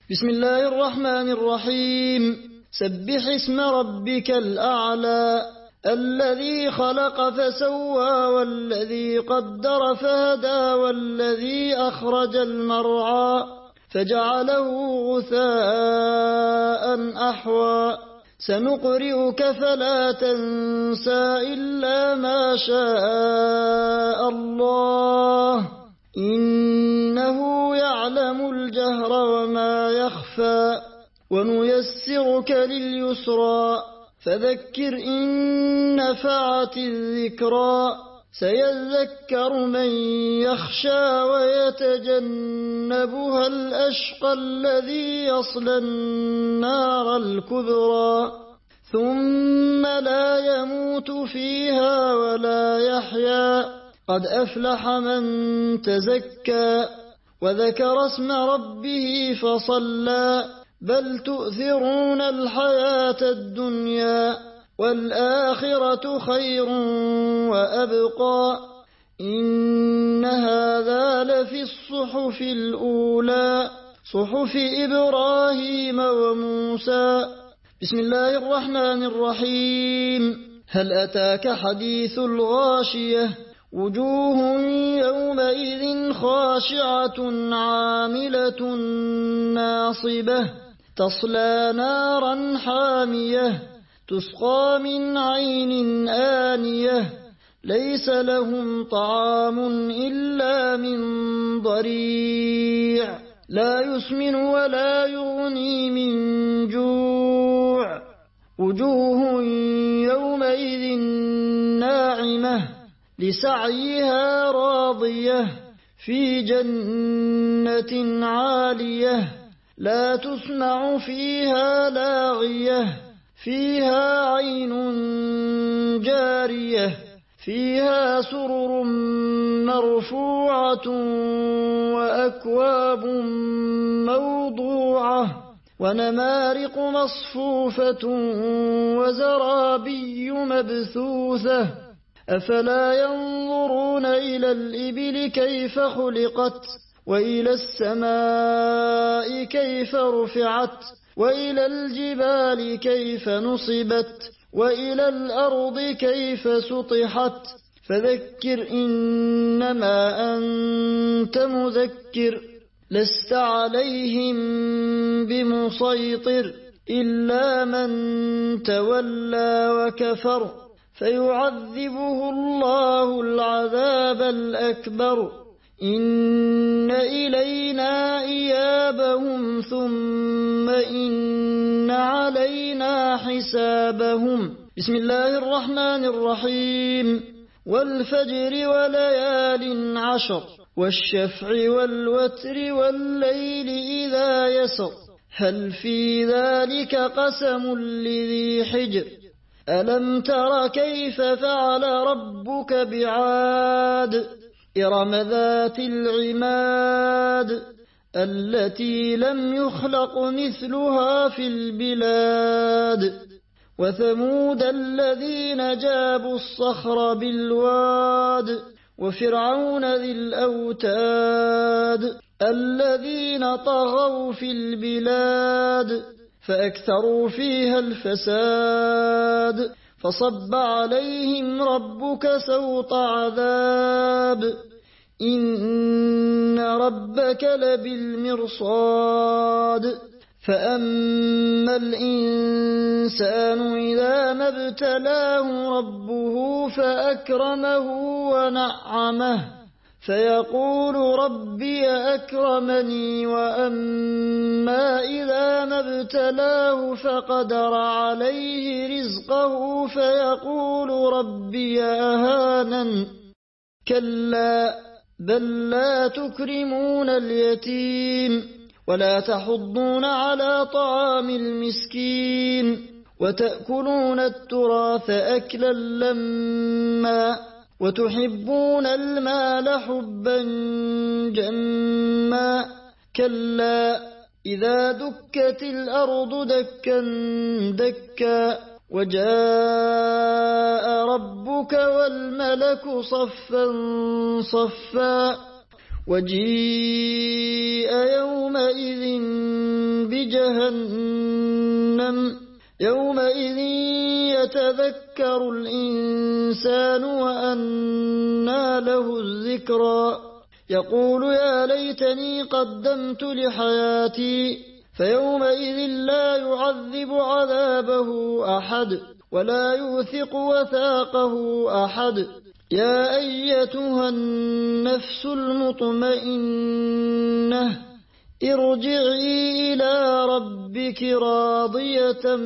بسم الله الرحمن الرحيم. سبح اسم ربك الأعلى الذي خلق فسوى والذي قدر فهدى والذي أخرج المرعى فجعله غثاء أحوى سنقرئك فلا تنسى إلا ما شاء الله إنه يعلم الجهر وما يخفى ونيسرك لليسرى فذكر إن نفعت الذكرى سيذكر من يخشى ويتجنبها الأشقى الذي يصلى النار الكبرى ثم لا يموت فيها ولا يحيا قد أفلح من تزكى وذكر اسم ربه فصلى بل تؤثرون الحياة الدنيا والآخرة خير وأبقى إن هذا لفي الصحف الأولى صحف إبراهيم وموسى. بسم الله الرحمن الرحيم. هل أتاك حديث الغاشية وجوه يومئذ خاشعة عاملة ناصبة تصلى نارا حامية تسقى من عين آنية ليس لهم طعام إلا من ضريع لا يسمن ولا يغني من جوع وجوه يومئذ ناعمة لسعيها راضية في جنة عالية لا تسمع فيها لاغية فيها عين جارية فيها سرر مرفوعة وأكواب موضوعة ونمارق مصفوفة وزرابي مبثوثة أفلا ينظرون إلى الإبل كيف خلقت وإلى السماء كيف رفعت وإلى الجبال كيف نصبت وإلى الأرض كيف سطحت فذكر إنما أنت مذكر لست عليهم بمسيطر إلا من تولى وكفر فيعذبه الله العذاب الأكبر إن إلينا إيابهم ثم إن علينا حسابهم. بسم الله الرحمن الرحيم. والفجر وليال عشر والشفع والوتر والليل إذا يسر هل في ذلك قسم لذي حجر ألم تر كيف فعل ربك بعاد إرم ذات العماد التي لم يخلق مثلها في البلاد وثمود الذين جابوا الصخر بالواد وفرعون ذي الأوتاد الذين طغوا في البلاد فأكثروا فيها الفساد فصب عليهم ربك سوط عذاب إن ربك لبالمرصاد فأما الإنسان إذا ما ابتلاه ربه فأكرمه ونعمه فيقول ربي أكرمني وأما إذا ما ابتلاه فقدر عليه رزقه فيقول ربي أهانن كلا بل لا تكرمون اليتيم ولا تحضون على طعام المسكين وتأكلون التراث أكلا لما وتحبون المال حبا جما كلا إذا دكت الأرض دكا دكا وجاء ربك والملك صفا صفا وجيء يومئذ جهنم يومئذ يتذكر الإنسان وأنى له الذكرى يقول يا ليتني قدمت لحياتي فيومئذ لا يعذب عذابه أحد ولا يوثق وثاقه أحد يا أيتها النفس المطمئنة ارجعي إلى ربك راضية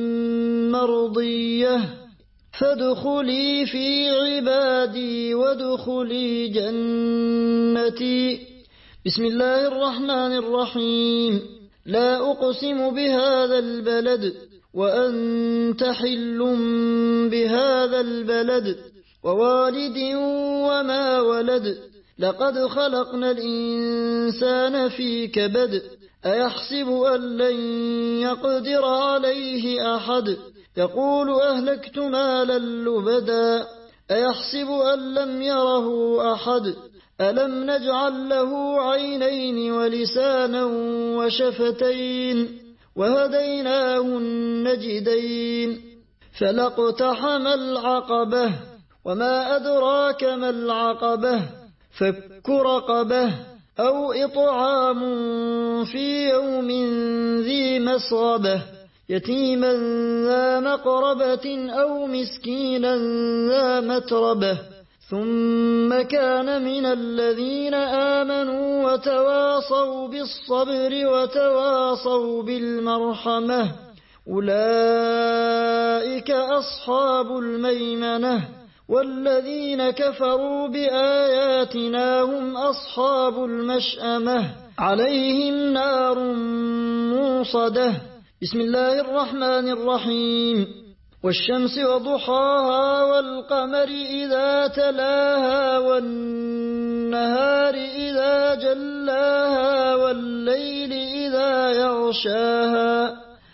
مرضية فادخلي في عبادي وادخلي جنتي. بسم الله الرحمن الرحيم. لا أقسم بهذا البلد وأنت حل بهذا البلد ووالد وما ولد لقد خلقنا الإنسان في كبد أيحسب أن لن يقدر عليه أحد يقول أهلكت مالا لبدا أيحسب أن لم يره أحد ألم نجعل له عينين ولسانا وشفتين وهديناه النجدين فلاقتحم العقبة وما أدراك ما العقبة فك رقبة أو إطعام في يوم ذي مسغبة يتيما ذا مقربة أو مسكينا ذا متربة ثم كان من الذين آمنوا وتواصوا بالصبر وتواصوا بالمرحمة أولئك أصحاب الميمنة والذين كفروا بآياتنا هم أصحاب المشأمة عليهم نار موصدة. بسم الله الرحمن الرحيم. والشمس وضحاها والقمر إذا تلاها والنهار إذا جلاها والليل إذا يغشاها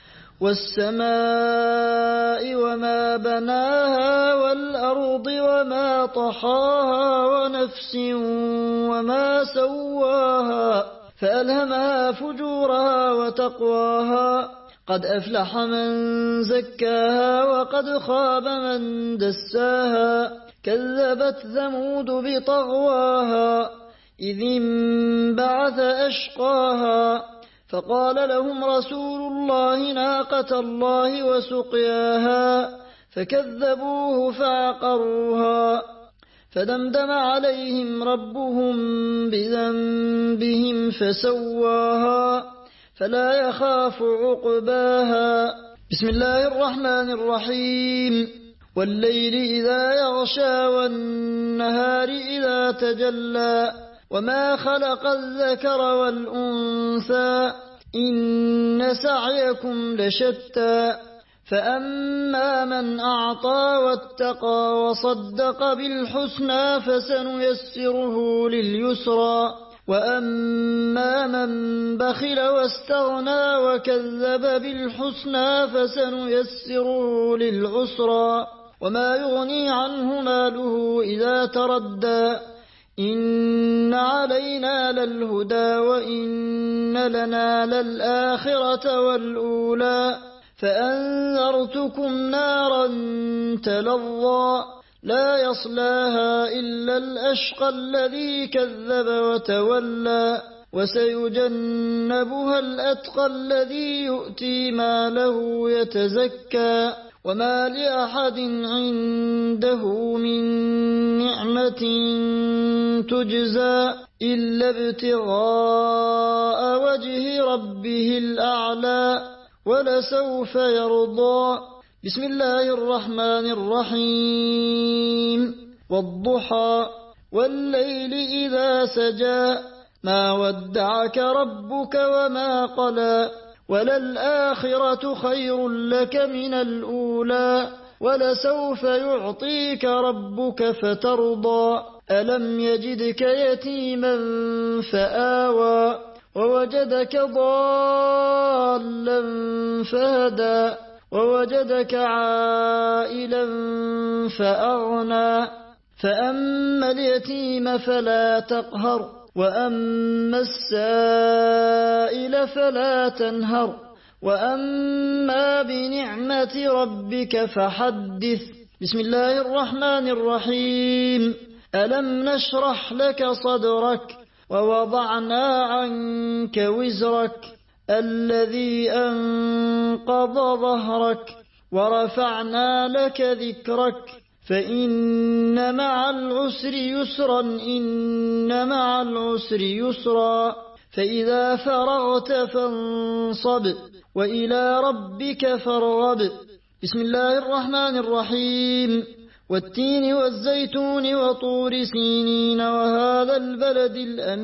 والسماء وما بناها والأرض وما طحاها ونفس وما سواها فألهمها فجورها وتقواها قد أفلح من زكاها وقد خاب من دساها كذبت ثمود بطغواها إذ انبعث أشقاها فقال لهم رسول الله ناقة الله وسقياها فكذبوه فعقروها فدمدم عليهم ربهم بذنبهم فسواها فلا يخاف عقباها. بسم الله الرحمن الرحيم. والليل إذا يغشى والنهار إذا تجلى وما خلق الذكر والأنثى إن سعيكم لشتى فأما من أعطى واتقى وصدق بالحسنى فسنيسره لليسرى وأما من بخل واستغنى وكذب بالحسنى فسنيسره للعسرى وما يغني عنه ماله إذا تردى إن علينا للهدى وإن لنا للآخرة والأولى فأنذرتكم نارا تلظى لا يصلاها إلا الأشقى الذي كذب وتولى وسيجنبها الأتقى الذي يؤتي ماله يتزكى وما لأحد عنده من نعمة تجزى إلا ابتغاء وجه ربه الأعلى ولسوف يرضى. بسم الله الرحمن الرحيم. والضحى والليل إذا سجى ما ودعك ربك وما قلى وللآخرة خير لك من الأولى ولسوف يعطيك ربك فترضى ألم يجدك يتيما فآوى ووجدك ضالا فهدى ووجدك عائلا فأغنى فأما اليتيم فلا تقهر وأما السائل فلا تنهر وأما بنعمة ربك فحدث. بسم الله الرحمن الرحيم. ألم نشرح لك صدرك ووضعنا عنك وزرك الذي أنقض ظهرك ورفعنا لك ذكرك فإن مع العسر يسرا إن مع العسر يسرا فإذا فرغت فانصب وإلى ربك فارغب. بسم الله الرحمن الرحيم. والتين والزيتون وطور سينين وهذا البلد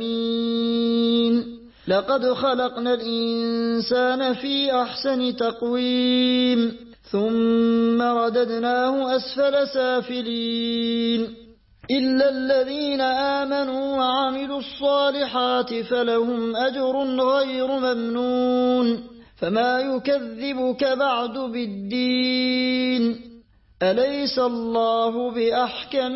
الأمين لقد خلقنا الإنسان في أحسن تقويم ثم رددناه أسفل سافلين إلا الذين آمنوا وعملوا الصالحات فلهم أجر غير ممنون فما يكذبك بعد بالدين أليس الله بأحكم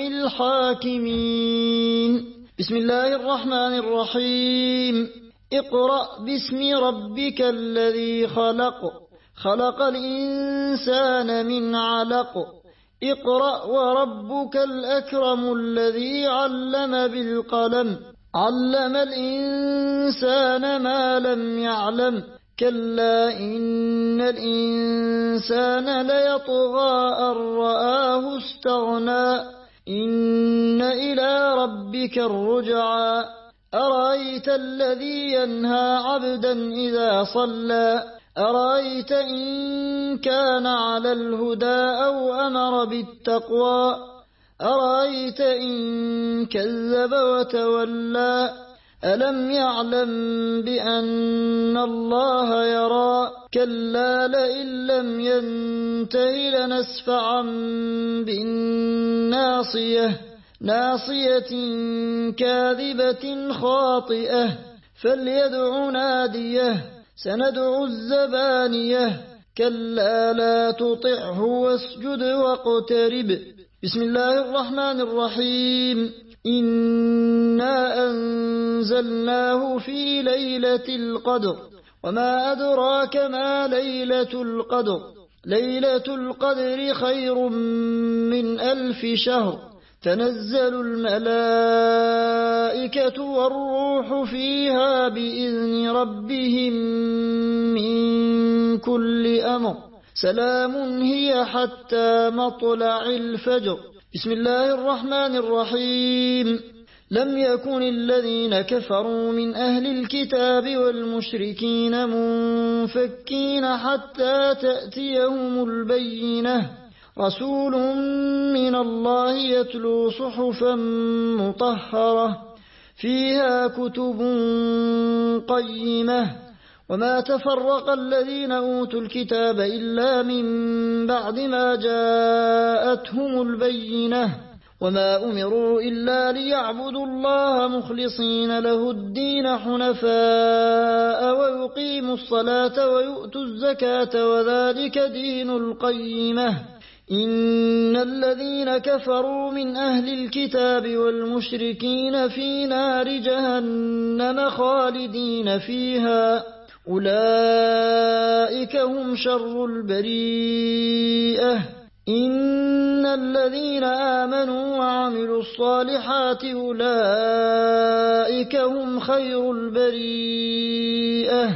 الحاكمين. بسم الله الرحمن الرحيم. اقرأ باسم ربك الذي خلق خلق الإنسان من علق اقرأ وربك الأكرم الذي علم بالقلم علم الإنسان ما لم يعلم كلا إن الإنسان ليطغى أن رآه استغنى إن إلى ربك الرجعى أرأيت الذي ينهى عبدا إذا صلى أرأيت إن كان على الهدى أو أمر بالتقوى أرأيت إن كذب وتولى ألم يعلم بأن الله يرى كلا لئن لم ينته لنسفعا بالناصية ناصية كاذبة خاطئة فليدع ناديه سندع الزبانية كلا لا تطعه واسجد واقترب. بسم الله الرحمن الرحيم. إنا أنزلناه في ليلة القدر وما أدراك ما ليلة القدر ليلة القدر خير من 1000 شهر تنزل الملائكة والروح فيها بإذن ربهم من كل أمر سلام هي حتى مطلع الفجر. بسم الله الرحمن الرحيم. لم يكن الذين كفروا من أهل الكتاب والمشركين منفكين حتى تأتيهم البينة رسول من الله يتلو صحفا مطهرة فيها كتب قيمة وما تفرق الذين أوتوا الكتاب إلا من بعد ما جاءتهم البينة وما أمروا إلا ليعبدوا الله مخلصين له الدين حنفاء ويقيموا الصلاة ويؤتوا الزكاة وذلك دين القيمة. إن الذين كفروا من أهل الكتاب والمشركين في نار جهنم خالدين فيها أولئك هم شر البريئة. إن الذين آمنوا وعملوا الصالحات أولئك هم خير البريئة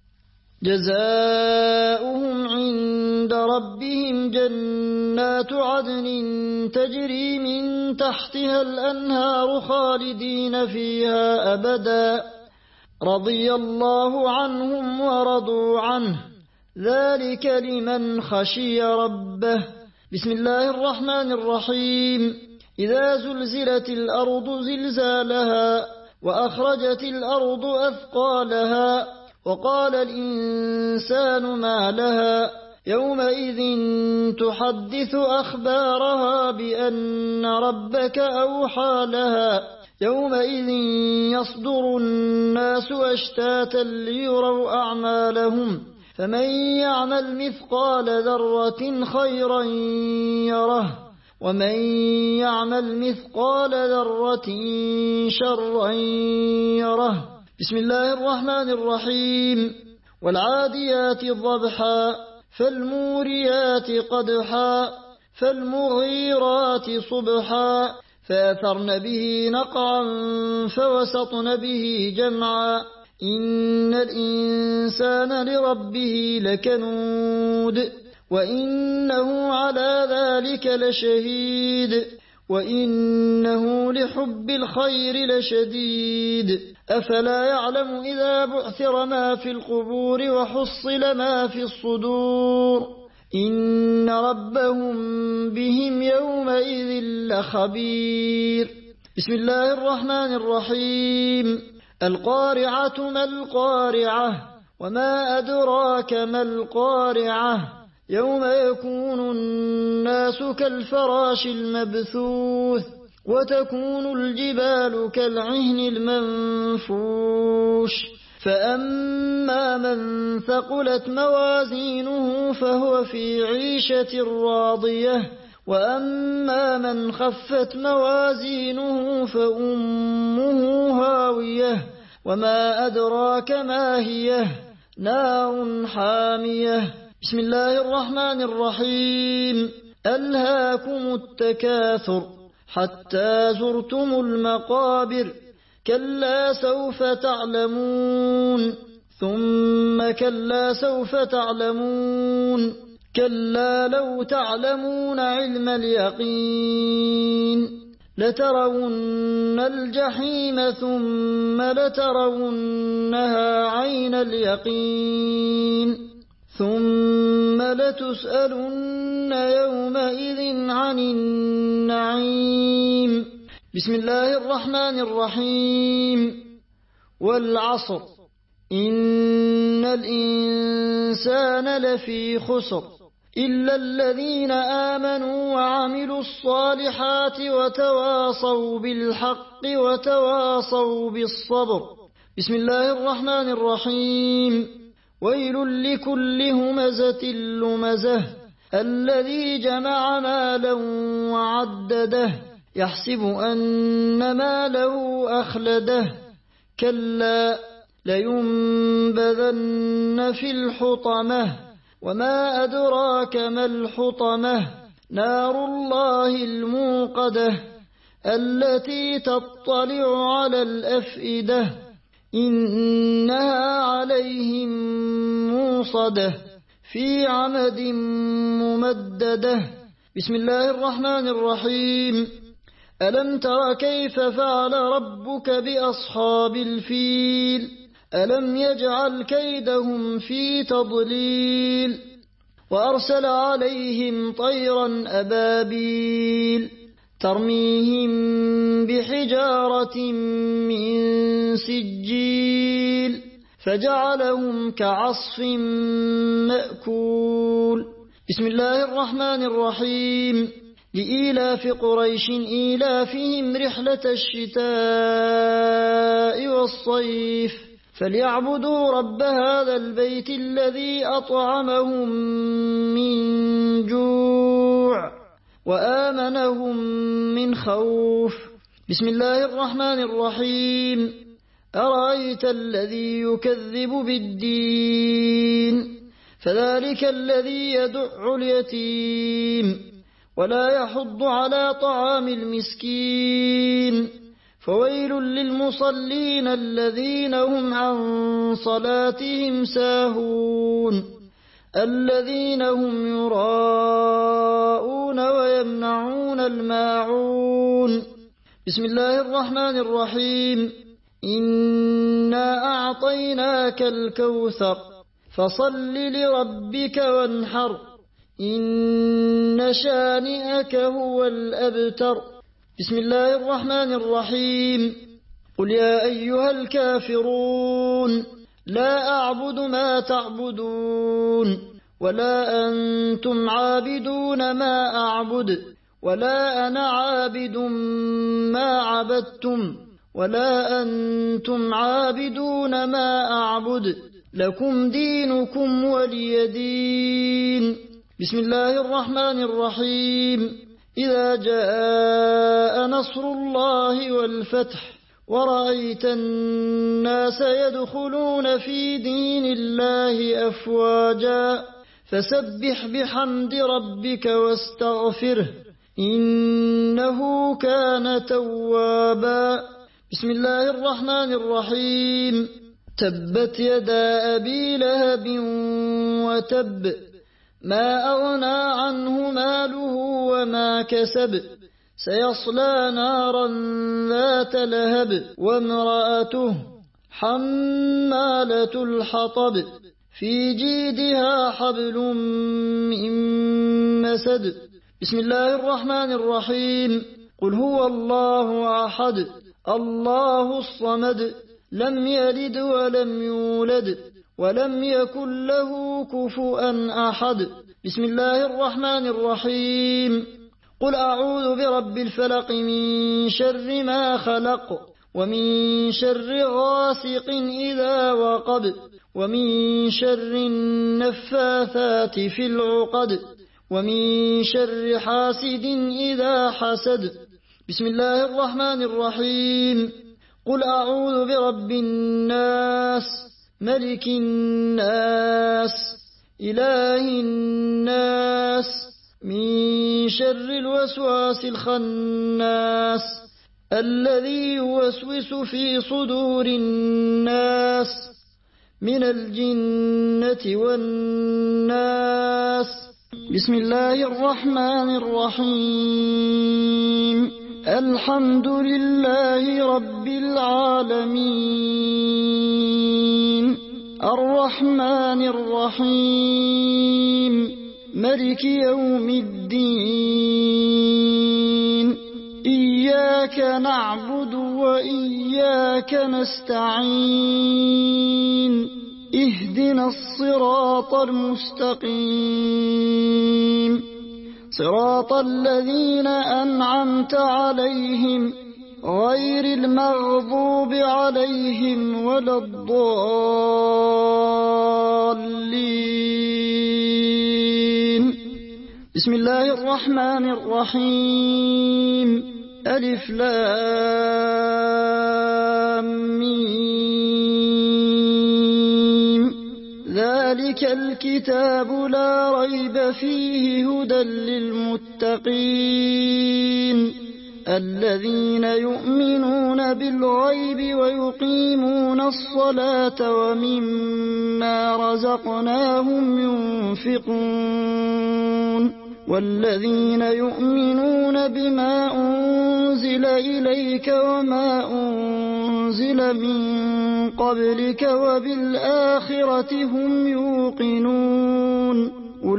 جزاؤهم عند ربهم جنات عدن تجري من تحتها الأنهار خالدين فيها أبدا رضي الله عنهم ورضوا عنه ذلك لمن خشي ربه. بسم الله الرحمن الرحيم. إذا زلزلت الأرض زلزالها وأخرجت الأرض أثقالها وقال الإنسان ما لها يومئذ تحدث أخبارها بأن ربك أوحى لها يومئذ يصدر الناس أشتاتا ليروا أعمالهم فمن يعمل مثقال ذرة خيرا يره ومن يعمل مثقال ذرة شرا يره. بسم الله الرحمن الرحيم. والعاديات ضبحا فالموريات قدحا فالمغيرات صبحا فأثرن به نقعا فوسطن به جمعا إن الإنسان لربه لكنود وإنه على ذلك لشهيد وإنه لحب الخير لشديد أفلا يعلم إذا بعثر ما في القبور وحصل ما في الصدور إن ربهم بهم يومئذ لخبير. بسم الله الرحمن الرحيم. القارعة ما القارعة وما أدراك ما القارعة يوم يكون الناس كالفراش المبثوث وتكون الجبال كالعهن المنفوش فأما من ثقلت موازينه فهو في عيشة راضية وأما من خفت موازينه فأمه هاوية وما أدراك ما هي نار حامية. بسم الله الرحمن الرحيم. ألهاكم التكاثر حتى زرتم المقابر كلا سوف تعلمون ثم كلا سوف تعلمون كلا لو تعلمون علم اليقين لترون الجحيم ثم لترونها عين اليقين ثم لتسألن يومئذ عن النعيم. بسم الله الرحمن الرحيم. والعصر إن الإنسان لفي خسر إلا الذين آمنوا وعملوا الصالحات وتواصوا بالحق وتواصوا بالصبر. بسم الله الرحمن الرحيم. ويل لكل همزة لمزة الذي جمع مالا وعدده يحسب أن ماله أخلده كلا لينبذن في الحطمة وما أدراك ما الحطمة نار الله الموقدة التي تطلع على الأفئدة إنها عليهم موصدة في عمد ممددة. بسم الله الرحمن الرحيم. ألم تر كيف فعل ربك بأصحاب الفيل ألم يجعل كيدهم في تضليل وأرسل عليهم طيرا أبابيل ترميهم بحجارة من سجيل فجعلهم كعصف مأكول. بسم الله الرحمن الرحيم. لإيلاف قريش إيلافهم رحلة الشتاء والصيف فليعبدوا رب هذا البيت الذي أطعمهم من جوع وآمنهم من خوف. بسم الله الرحمن الرحيم. أرأيت الذي يكذب بالدين فذلك الذي يدع اليتيم ولا يحض على طعام المسكين فويل للمصلين الذين هم عن صلاتهم ساهون الذين هم يراءون ويمنعون الماعون. بسم الله الرحمن الرحيم. إنا أعطيناك الكوثر فصل لربك وانحر إن شانئك هو الأبتر. بسم الله الرحمن الرحيم. قل يا أيها الكافرون لا أعبد ما تعبدون ولا أنتم عابدون ما أعبد ولا أنا عابد ما عبدتم ولا أنتم عابدون ما أعبد لكم دينكم ولي دين. بسم الله الرحمن الرحيم. إذا جاء نصر الله والفتح ورأيت الناس يدخلون في دين الله أفواجا فسبح بحمد ربك واستغفره إنه كان توابا. بسم الله الرحمن الرحيم. تبت يدا أبي لهب وتب ما أغنى عنه ماله وما كسب سيصلى نارا ذات لهب وامرأته حمالة الحطب في جيدها حبل من مسد. بسم الله الرحمن الرحيم. قل هو الله أحد الله الصمد لم يلد ولم يولد ولم يكن له كفوا أحد. بسم الله الرحمن الرحيم. قل أعوذ برب الفلق من شر ما خلق ومن شر غاسق إذا وقب ومن شر النفاثات في العقد ومن شر حاسد إذا حسد. بسم الله الرحمن الرحيم. قل أعوذ برب الناس ملك الناس إله الناس من شر الوسواس الخناس الذي يوسوس في صدور الناس من الجنة والناس. بسم الله الرحمن الرحيم. الحمد لله رب العالمين الرحمن الرحيم ملك يوم الدين إياك نعبد وإياك نستعين اهدنا الصراط المستقيم صراط الذين أنعمت عليهم غير المغضوب عليهم ولا الضالين. بسم الله الرحمن الرحيم. ألف لام ميم ذلك الكتاب لا ريب فيه هدى للمتقين الذين يؤمنون بالغيب ويقيمون الصلاة ومما رزقناهم ينفقون والذين يؤمنون بما أنزل إليك وما أنزل من قبلك وبالآخرة هم يوقنون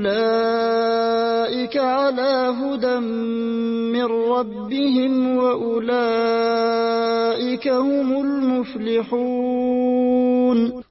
أولئك على هدى من ربهم وأولئك هم المفلحون.